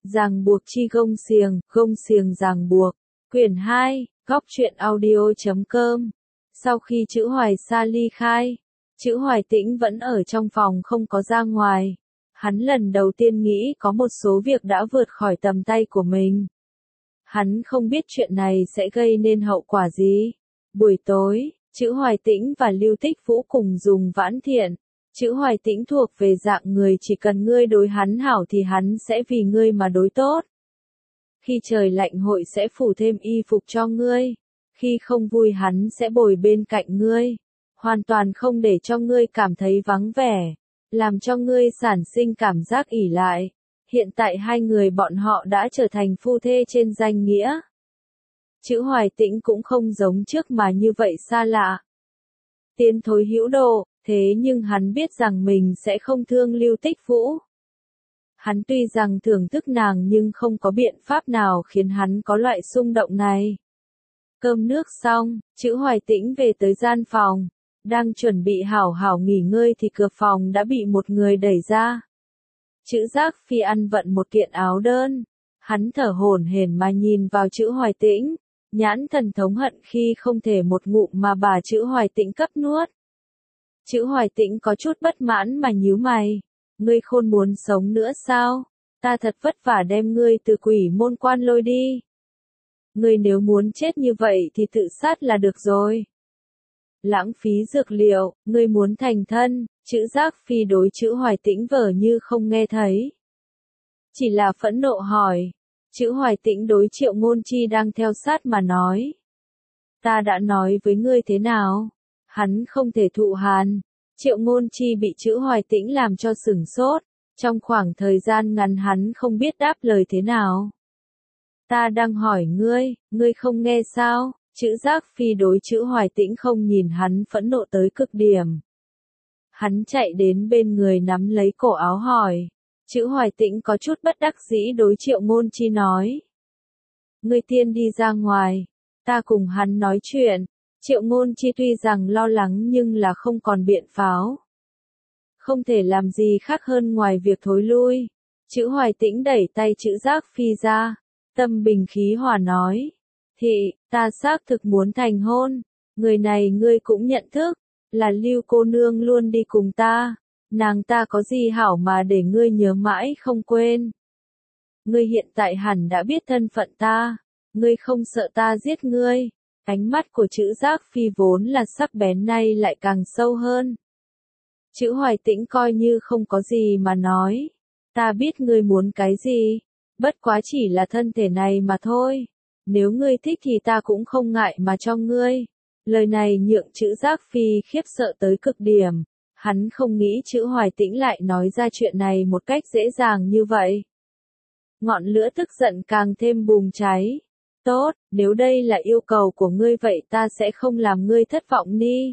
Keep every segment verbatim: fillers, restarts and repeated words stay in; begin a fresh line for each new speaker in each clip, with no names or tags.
Ràng buộc chi gông xiềng, gông xiềng ràng buộc. Quyển hai, góc truyện audio chấm com. Sau khi Chữ Hoài Sa ly khai, Chữ Hoài Tĩnh vẫn ở trong phòng không có ra ngoài. Hắn lần đầu tiên nghĩ có một số việc đã vượt khỏi tầm tay của mình. Hắn không biết chuyện này sẽ gây nên hậu quả gì. Buổi tối, Chữ Hoài Tĩnh và Lưu Tích Vũ cùng dùng Vãn Thiện. Chữ Hoài Tĩnh thuộc về dạng người chỉ cần ngươi đối hắn hảo thì hắn sẽ vì ngươi mà đối tốt. Khi trời lạnh hội sẽ phủ thêm y phục cho ngươi. Khi không vui hắn sẽ bồi bên cạnh ngươi. Hoàn toàn không để cho ngươi cảm thấy vắng vẻ. Làm cho ngươi sản sinh cảm giác ỷ lại. Hiện tại hai người bọn họ đã trở thành phu thê trên danh nghĩa. Chữ Hoài Tĩnh cũng không giống trước mà như vậy xa lạ. Tiến thối hữu độ, thế nhưng hắn biết rằng mình sẽ không thương Lưu Tích Vũ. Hắn tuy rằng thưởng thức nàng nhưng không có biện pháp nào khiến hắn có loại xung động này. Cơm nước xong, Chữ Hoài Tĩnh về tới gian phòng. Đang chuẩn bị hảo hảo nghỉ ngơi thì cửa phòng đã bị một người đẩy ra. Chữ Giác Phi ăn vận một kiện áo đơn. Hắn thở hổn hển mà nhìn vào Chữ Hoài Tĩnh. Nhãn thần thống hận khi không thể một ngụm mà bà Chữ Hoài Tĩnh cấp nuốt. Chữ Hoài Tĩnh có chút bất mãn mà nhíu mày. Ngươi khôn muốn sống nữa sao? Ta thật vất vả đem ngươi từ quỷ môn quan lôi đi. Ngươi nếu muốn chết như vậy thì tự sát là được rồi. Lãng phí dược liệu, ngươi muốn thành thân. Chữ Giác Phi đối Chữ Hoài Tĩnh vờ như không nghe thấy. Chỉ là phẫn nộ hỏi. Chữ Hoài Tĩnh đối Triệu Ngôn Chi đang theo sát mà nói. Ta đã nói với ngươi thế nào? Hắn không thể thụ hàn. Triệu Ngôn Chi bị Chữ Hoài Tĩnh làm cho sửng sốt. Trong khoảng thời gian ngắn hắn không biết đáp lời thế nào. Ta đang hỏi ngươi, ngươi không nghe sao? Chữ Giác Phi đối Chữ Hoài Tĩnh không nhìn hắn phẫn nộ tới cực điểm. Hắn chạy đến bên người nắm lấy cổ áo hỏi. Chữ Hoài Tĩnh có chút bất đắc dĩ đối Triệu Ngôn Chi nói. Ngươi tiên đi ra ngoài, ta cùng hắn nói chuyện. Triệu Ngôn Chi tuy rằng lo lắng nhưng là không còn biện pháo. Không thể làm gì khác hơn ngoài việc thối lui. Chữ Hoài Tĩnh đẩy tay Chữ Giác Phi ra. Tâm bình khí hòa nói. Thị, ta xác thực muốn thành hôn. Người này ngươi cũng nhận thức. Là Lưu cô nương luôn đi cùng ta. Nàng ta có gì hảo mà để ngươi nhớ mãi không quên. Ngươi hiện tại hẳn đã biết thân phận ta. Ngươi không sợ ta giết ngươi. Ánh mắt của Chữ Giác Phi vốn là sắc bén nay lại càng sâu hơn. Chữ Hoài Tĩnh coi như không có gì mà nói. Ta biết ngươi muốn cái gì. Bất quá chỉ là thân thể này mà thôi. Nếu ngươi thích thì ta cũng không ngại mà cho ngươi. Lời này nhượng Chữ Giác Phi khiếp sợ tới cực điểm. Hắn không nghĩ Chữ Hoài Tĩnh lại nói ra chuyện này một cách dễ dàng như vậy. Ngọn lửa tức giận càng thêm bùng cháy. Tốt, nếu đây là yêu cầu của ngươi vậy ta sẽ không làm ngươi thất vọng đi.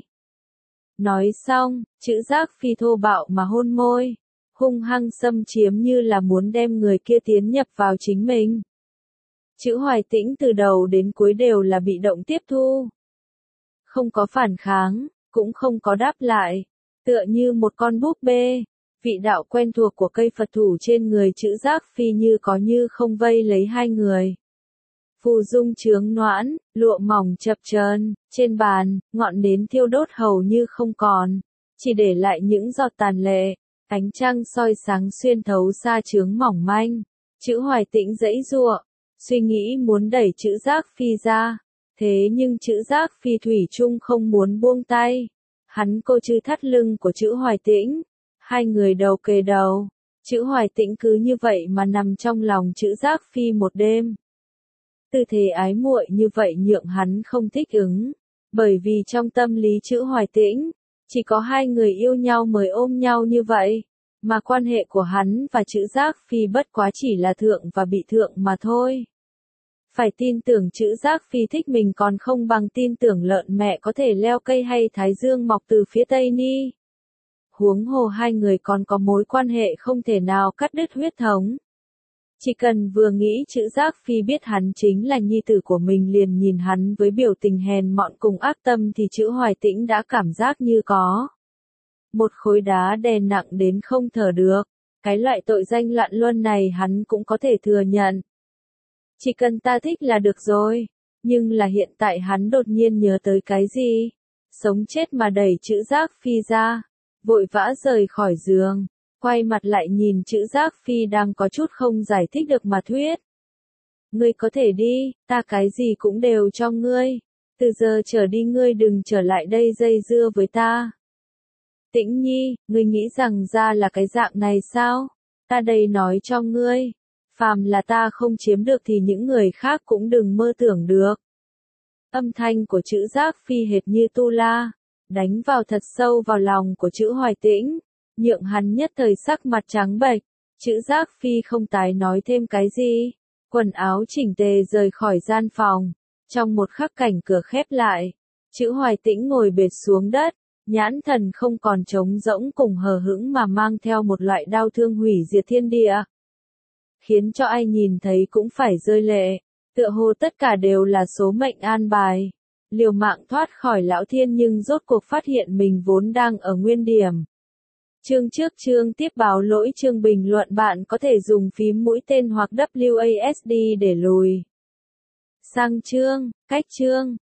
Nói xong, Chữ Giác Phi thô bạo mà hôn môi. Hung hăng xâm chiếm như là muốn đem người kia tiến nhập vào chính mình. Chữ Hoài Tĩnh từ đầu đến cuối đều là bị động tiếp thu. Không có phản kháng, cũng không có đáp lại. Tựa như một con búp bê. Vị đạo quen thuộc của cây Phật thủ trên người Chữ Giác Phi như có như không vây lấy hai người. Phù dung chướng noãn, lụa mỏng chập chờn, trên bàn, ngọn nến thiêu đốt hầu như không còn. Chỉ để lại những giọt tàn lệ. Ánh trăng soi sáng xuyên thấu xa chướng mỏng manh. Chữ Hoài Tĩnh giãy giụa, suy nghĩ muốn đẩy Chữ Giác Phi ra. Thế nhưng Chữ Giác Phi thủy chung không muốn buông tay. Hắn cô chư thắt lưng của Chữ Hoài Tĩnh. Hai người đầu kề đầu. Chữ Hoài Tĩnh cứ như vậy mà nằm trong lòng Chữ Giác Phi một đêm. Tư thế ái muội như vậy nhượng hắn không thích ứng. Bởi vì trong tâm lý Chữ Hoài Tĩnh, chỉ có hai người yêu nhau mới ôm nhau như vậy. Mà quan hệ của hắn và Chữ Giác Phi bất quá chỉ là thượng và bị thượng mà thôi. Phải tin tưởng Chữ Giác Phi thích mình còn không bằng tin tưởng lợn mẹ có thể leo cây hay thái dương mọc từ phía tây ni. Huống hồ hai người còn có mối quan hệ không thể nào cắt đứt huyết thống. Chỉ cần vừa nghĩ Chữ Giác Phi biết hắn chính là nhi tử của mình liền nhìn hắn với biểu tình hèn mọn cùng ác tâm thì Chữ Hoài Tĩnh đã cảm giác như có một khối đá đè nặng đến không thở được. Cái loại tội danh loạn luân này hắn cũng có thể thừa nhận. Chỉ cần ta thích là được rồi. Nhưng là hiện tại hắn đột nhiên nhớ tới cái gì? Sống chết mà đẩy chữ Giác Phi ra. Vội vã rời khỏi giường. Quay mặt lại nhìn chữ Giác Phi đang có chút không giải thích được mà thuyết. Ngươi có thể đi, ta cái gì cũng đều cho ngươi. Từ giờ trở đi ngươi đừng trở lại đây dây dưa với ta. Tĩnh Nhi, ngươi nghĩ rằng ra là cái dạng này sao? Ta đây nói cho ngươi. Phàm là ta không chiếm được thì những người khác cũng đừng mơ tưởng được. Âm thanh của chữ Giác Phi hệt như tu la, đánh vào thật sâu vào lòng của chữ Hoài Tĩnh, nhượng hắn nhất thời sắc mặt trắng bệch. Chữ Giác Phi không tái nói thêm cái gì, quần áo chỉnh tề rời khỏi gian phòng. Trong một khắc cảnh cửa khép lại, chữ Hoài Tĩnh ngồi bệt xuống đất, nhãn thần không còn trống rỗng cùng hờ hững mà mang theo một loại đau thương hủy diệt thiên địa. Khiến cho ai nhìn thấy cũng phải rơi lệ, tựa hồ tất cả đều là số mệnh an bài. Liều mạng thoát khỏi lão thiên nhưng rốt cuộc phát hiện mình vốn đang ở nguyên điểm. Chương trước chương tiếp báo lỗi chương bình luận bạn có thể dùng phím mũi tên hoặc W A S D để lùi sang chương, cách chương.